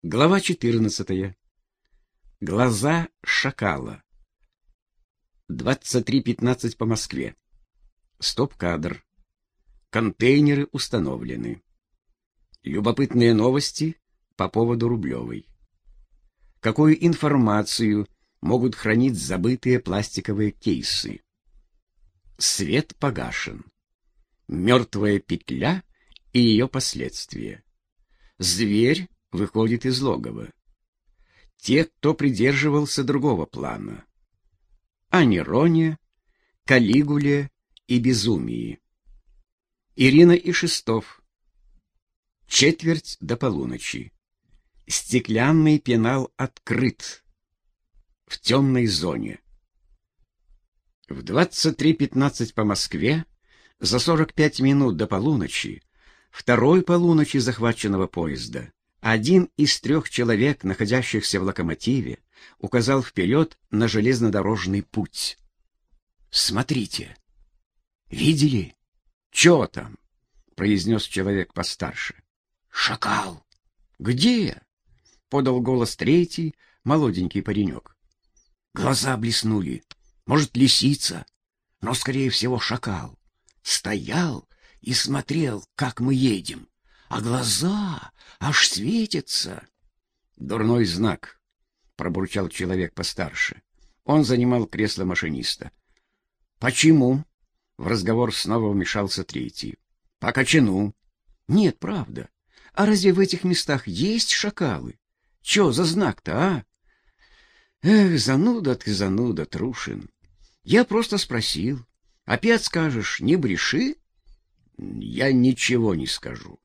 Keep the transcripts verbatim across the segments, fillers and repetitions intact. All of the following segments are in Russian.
Глава четырнадцатая. Глаза шакала. двадцать три пятнадцать по Москве. Стоп-кадр. Контейнеры установлены. Любопытные новости по поводу Рублевой. Какую информацию могут хранить забытые пластиковые кейсы? Свет погашен. Мертвая петля и ее последствия. Зверь выходит из логова. Те, кто придерживался другого плана. О Нероне, Калигуле и безумии. Ирина и Шестов. Четверть до полуночи. Стеклянный пенал открыт. В темной зоне. В двадцать три пятнадцать по Москве, за сорок пять минут до полуночи, второй полуночи захваченного поезда, один из трех человек, находящихся в локомотиве, указал вперед на железнодорожный путь. «Смотрите! Видели? Чё там?» — произнес человек постарше. «Шакал!» «Где?» — подал голос третий, молоденький паренек. Глаза блеснули. Может, лисица, но, скорее всего, шакал. Стоял и смотрел, как мы едем, а глаза аж светятся. «Дурной знак», — пробурчал человек постарше. Он занимал кресло машиниста. «Почему?» — в разговор снова вмешался третий. «По кочану». «Нет, правда. А разве в этих местах есть шакалы? Чё за знак-то, а?» «Эх, зануда ты, зануда, Трушин. Я просто спросил. Опять скажешь, не бреши?» «Я ничего не скажу».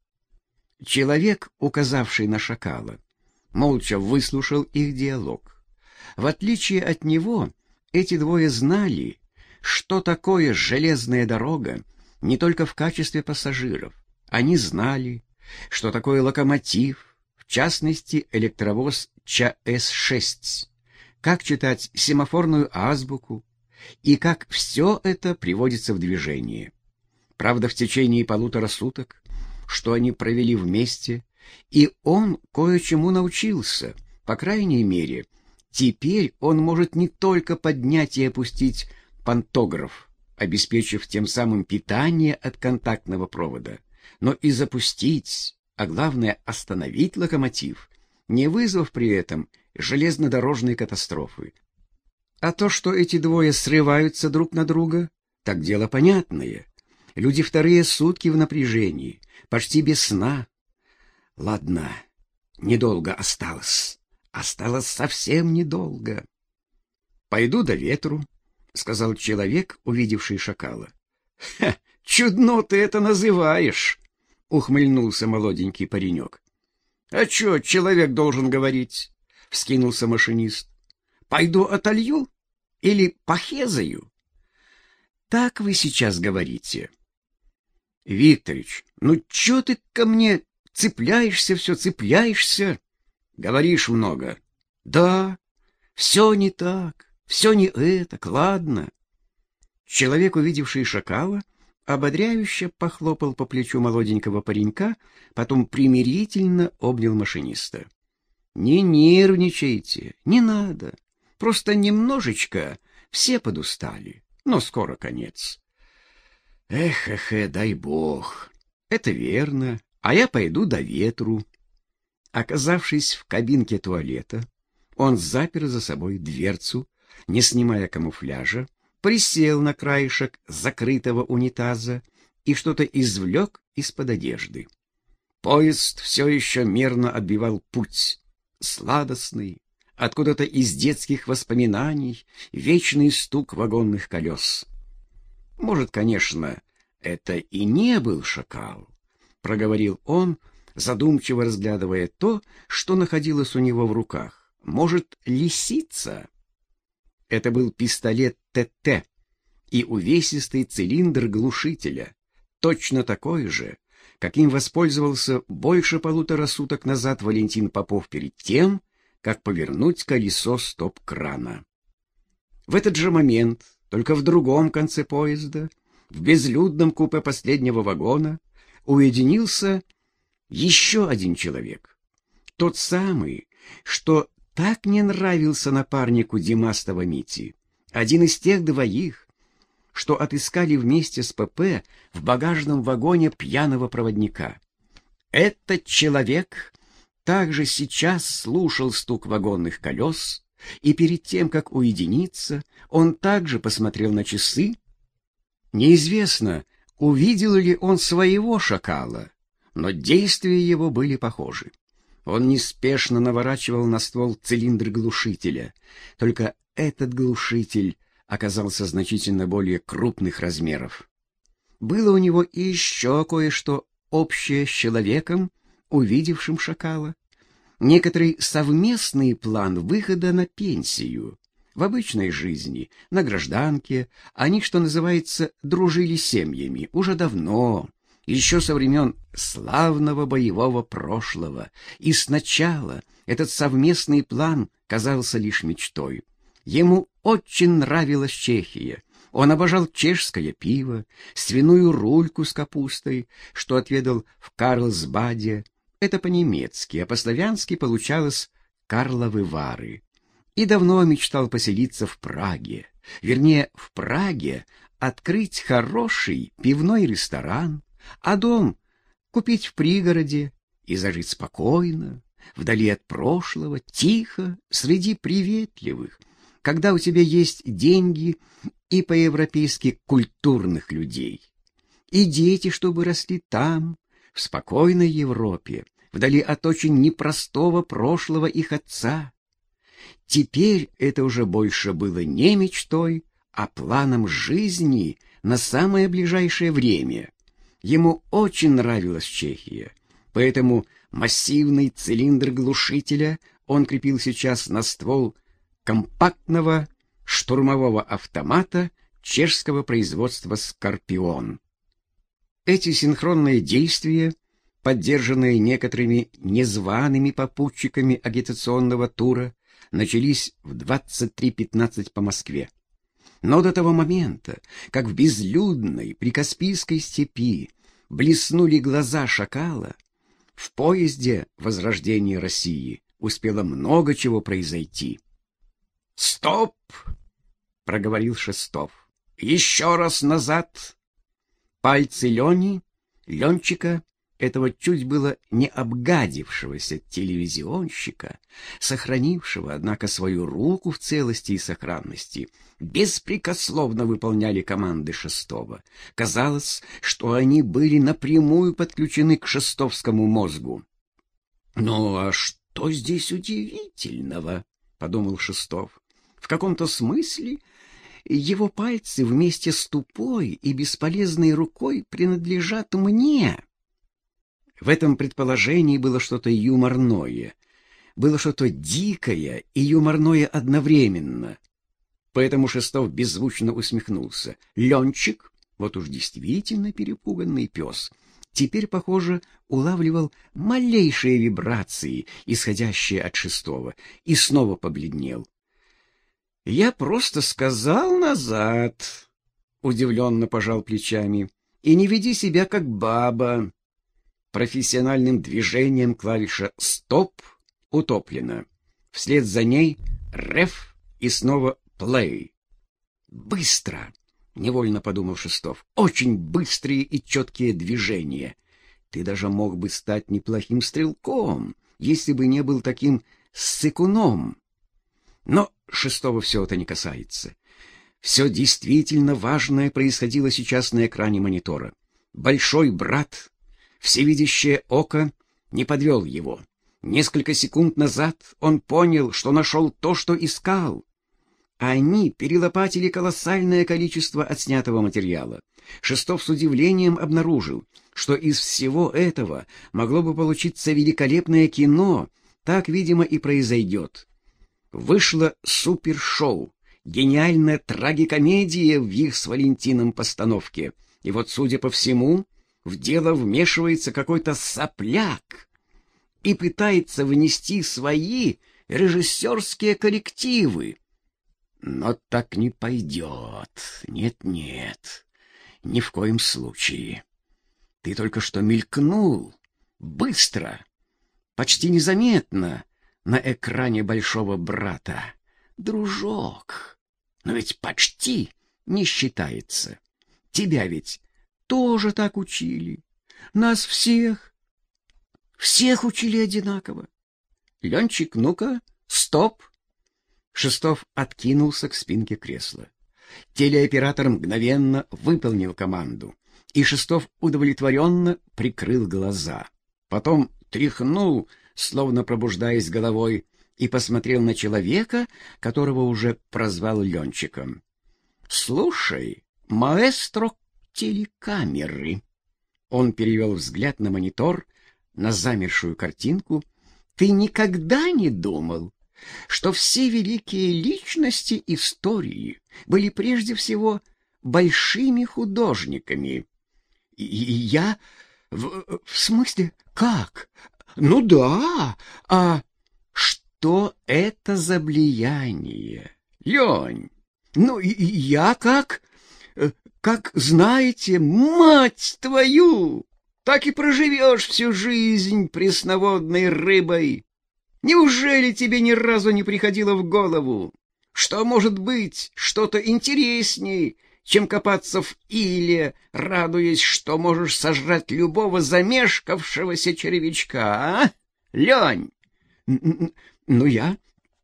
Человек, указавший на шакала, молча выслушал их диалог. В отличие от него, эти двое знали, что такое железная дорога не только в качестве пассажиров. Они знали, что такое локомотив, в частности, электровоз ЧАЭС шесть, как читать семафорную азбуку и как все это приводится в движение. Правда, в течение полутора суток, что они провели вместе, и он кое-чему научился. По крайней мере, теперь он может не только поднять и опустить пантограф, обеспечив тем самым питание от контактного провода, но и запустить, а главное остановить локомотив, не вызвав при этом железнодорожной катастрофы. А то, что эти двое срываются друг на друга, так дело понятное. Люди вторые сутки в напряжении, почти без сна. Ладно, недолго осталось. Осталось совсем недолго. «Пойду до ветру», — сказал человек, увидевший шакала. «Ха, чудно ты это называешь», — ухмыльнулся молоденький паренек. «А чё человек должен говорить?» — вскинулся машинист. «Пойду отолью или похезаю?» «Так вы сейчас говорите». «Викторыч, ну чё ты ко мне цепляешься, все цепляешься? Говоришь много». «Да, все не так, все не это, ладно». Человек, увидевший шакала, ободряюще похлопал по плечу молоденького паренька, потом примирительно обнял машиниста. «Не нервничайте, не надо. Просто немножечко все подустали, но скоро конец». «Эх, эх, эх, дай бог. Это верно, а я пойду до ветру». Оказавшись в кабинке туалета, он запер за собой дверцу, не снимая камуфляжа, присел на краешек закрытого унитаза и что-то извлек из-под одежды. Поезд все еще мерно отбивал путь, сладостный, откуда-то из детских воспоминаний, вечный стук вагонных колес. «Может, конечно, это и не был шакал», — проговорил он, задумчиво разглядывая то, что находилось у него в руках. «Может, лисица?» Это был пистолет ТТ и увесистый цилиндр глушителя, точно такой же, каким воспользовался больше полутора суток назад Валентин Попов перед тем, как повернуть колесо стоп-крана. В этот же момент, только в другом конце поезда, в безлюдном купе последнего вагона, уединился еще один человек. Тот самый, что так не нравился напарнику Димастова Мити. Один из тех двоих, что отыскали вместе с ПП в багажном вагоне пьяного проводника. Этот человек также сейчас слушал стук вагонных колес, и перед тем, как уединиться, он также посмотрел на часы. Неизвестно, увидел ли он своего шакала, но действия его были похожи. Он неспешно наворачивал на ствол цилиндр глушителя, только этот глушитель оказался значительно более крупных размеров. Было у него и еще кое-что общее с человеком, увидевшим шакала. Некоторый совместный план выхода на пенсию. В обычной жизни, на гражданке, они, что называется, дружили семьями уже давно, еще со времен славного боевого прошлого, и сначала этот совместный план казался лишь мечтой. Ему очень нравилась Чехия. Он обожал чешское пиво, свиную рульку с капустой, что отведал в Карлсбаде. Это по-немецки, а по-славянски получалось «Карловы Вары». И давно мечтал поселиться в Праге. Вернее, в Праге открыть хороший пивной ресторан, а дом купить в пригороде и зажить спокойно, вдали от прошлого, тихо, среди приветливых, когда у тебя есть деньги и по-европейски культурных людей. И дети, чтобы росли там, в спокойной Европе, вдали от очень непростого прошлого их отца. Теперь это уже больше было не мечтой, а планом жизни на самое ближайшее время. Ему очень нравилась Чехия, поэтому массивный цилиндр глушителя он крепил сейчас на ствол компактного штурмового автомата чешского производства «Скорпион». Эти синхронные действия, поддержанные некоторыми незваными попутчиками агитационного тура, начались в двадцать три пятнадцать по Москве. Но до того момента, как в безлюдной прикаспийской степи блеснули глаза шакала, в поезде возрождения России успело много чего произойти. «Стоп!» — проговорил Шестов. «Еще раз назад!» Пальцы Лени, Ленчика, этого чуть было не обгадившегося телевизионщика, сохранившего, однако, свою руку в целости и сохранности, беспрекословно выполняли команды Шестова. Казалось, что они были напрямую подключены к шестовскому мозгу. «Ну а что здесь удивительного?» — подумал Шестов. «В каком-то смысле его пальцы вместе с тупой и бесполезной рукой принадлежат мне». В этом предположении было что-то юморное, было что-то дикое и юморное одновременно. Поэтому Шестов беззвучно усмехнулся. Ленчик, вот уж действительно перепуганный пес, теперь, похоже, улавливал малейшие вибрации, исходящие от Шестова, и снова побледнел. «Я просто сказал назад», — удивленно пожал плечами, — «и не веди себя как баба». Профессиональным движением клавиша «Стоп» утоплена. Вслед за ней «Реф» и снова «Плей». «Быстро!» — невольно подумал Шестов. «Очень быстрые и четкие движения. Ты даже мог бы стать неплохим стрелком, если бы не был таким ссыкуном». Но Шестого все это не касается. Все действительно важное происходило сейчас на экране монитора. Большой брат, всевидящее око, не подвел его. Несколько секунд назад он понял, что нашел то, что искал. Они перелопатили колоссальное количество отснятого материала. Шестов с удивлением обнаружил, что из всего этого могло бы получиться великолепное кино. Так, видимо, и произойдет. Вышло супершоу, гениальная трагикомедия в их с Валентином постановке. И вот, судя по всему, в дело вмешивается какой-то сопляк и пытается внести свои режиссерские коррективы. Но так не пойдет. Нет-нет, ни в коем случае. Ты только что мелькнул. Быстро. почти незаметно на экране большого брата. Дружок, но ведь почти не считается. Тебя ведь тоже так учили. Нас всех, всех учили одинаково. Ленчик, ну-ка, стоп. Шестов откинулся к спинке кресла. Телеоператор мгновенно выполнил команду, и Шестов удовлетворенно прикрыл глаза. Потом тряхнул, словно пробуждаясь головой, и посмотрел на человека, которого уже прозвал Ленчиком. — Слушай, маэстро телекамеры. Он перевел взгляд на монитор, на замершую картинку. — Ты никогда не думал, что все великие личности истории были прежде всего большими художниками? — Я... В, в смысле, как? Ну да, а что это за влияние? Лень, ну и я как... Как знаете, мать твою, так и проживешь всю жизнь пресноводной рыбой. Неужели тебе ни разу не приходило в голову, что может быть что-то интересней, чем копаться в иле, радуясь, что можешь сожрать любого замешкавшегося червячка, а? Лень! Ну я...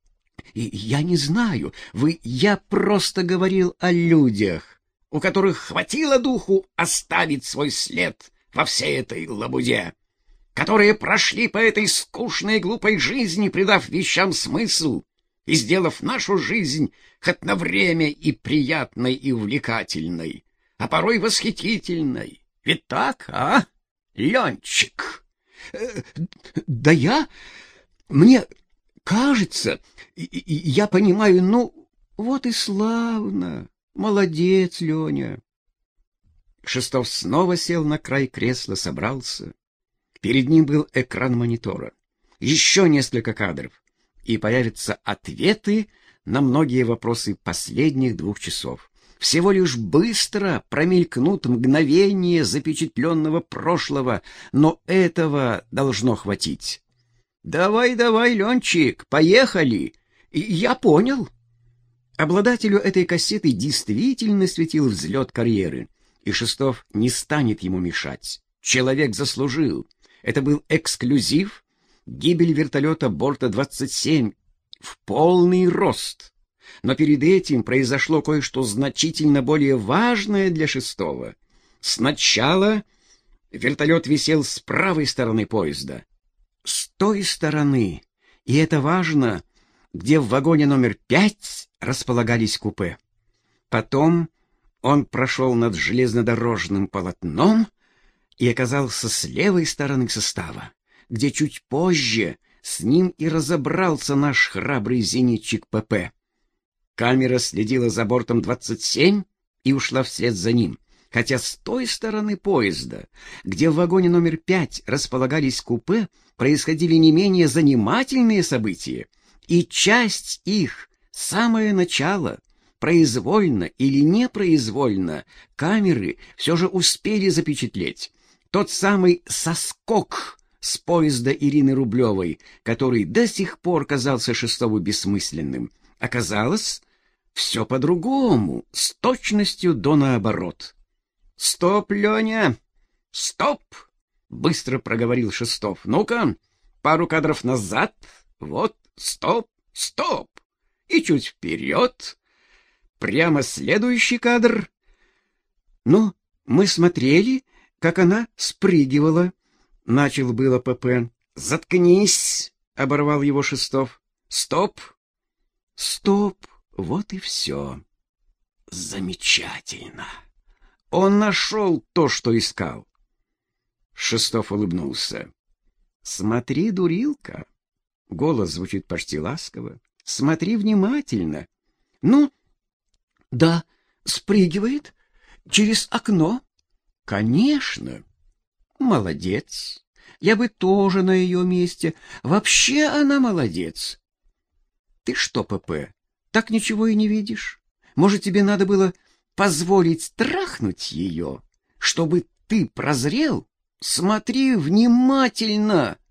Я не знаю, вы... Я просто говорил о людях, у которых хватило духу оставить свой след во всей этой лабуде, которые прошли по этой скучной и глупой жизни, придав вещам смысл и сделав нашу жизнь хоть на время и приятной, и увлекательной, а порой восхитительной. Ведь так, а, Ленчик? Э, да я... Мне кажется, я понимаю, ну, вот и славно. Молодец, Леня. Шестов снова сел на край кресла, собрался. Перед ним был экран монитора. Еще несколько кадров, и появятся ответы на многие вопросы последних двух часов. Всего лишь быстро промелькнут мгновения запечатленного прошлого, но этого должно хватить. Давай, давай, Ленчик, поехали. Я понял. Обладателю этой кассеты действительно светил взлет карьеры, и Шестов не станет ему мешать. Человек заслужил. Это был эксклюзив, гибель вертолета борта двадцать семь в полный рост. Но перед этим произошло кое-что значительно более важное для Шестова. Сначала вертолет висел с правой стороны поезда. С той стороны, и это важно, где в вагоне номер пять располагались купе. Потом он прошел над железнодорожным полотном и оказался с левой стороны состава, где чуть позже с ним и разобрался наш храбрый зенитчик ПП. Камера следила за бортом двадцать семь и ушла вслед за ним, хотя с той стороны поезда, где в вагоне номер пять располагались купе, происходили не менее занимательные события, и часть их, самое начало, произвольно или непроизвольно, камеры все же успели запечатлеть. Тот самый соскок с поезда Ирины Рублевой, который до сих пор казался Шестову бессмысленным, оказалось все по-другому, с точностью до наоборот. «Стоп, Леня! Стоп!» — быстро проговорил Шестов. «Ну-ка, пару кадров назад. Вот, стоп, стоп! И чуть вперед. Прямо следующий кадр. Ну, мы смотрели, как она спрыгивала». Начал было ПП. «Заткнись!» — оборвал его Шестов. «Стоп! Стоп! Вот и все. Замечательно! Он нашел то, что искал». Шестов улыбнулся. «Смотри, дурилка!» Голос звучит почти ласково. «Смотри внимательно. Ну, да, спрыгивает через окно. Конечно. Молодец. Я бы тоже на ее месте. Вообще она молодец. Ты что, ПП, так ничего и не видишь? Может, тебе надо было позволить трахнуть ее, чтобы ты прозрел? Смотри внимательно.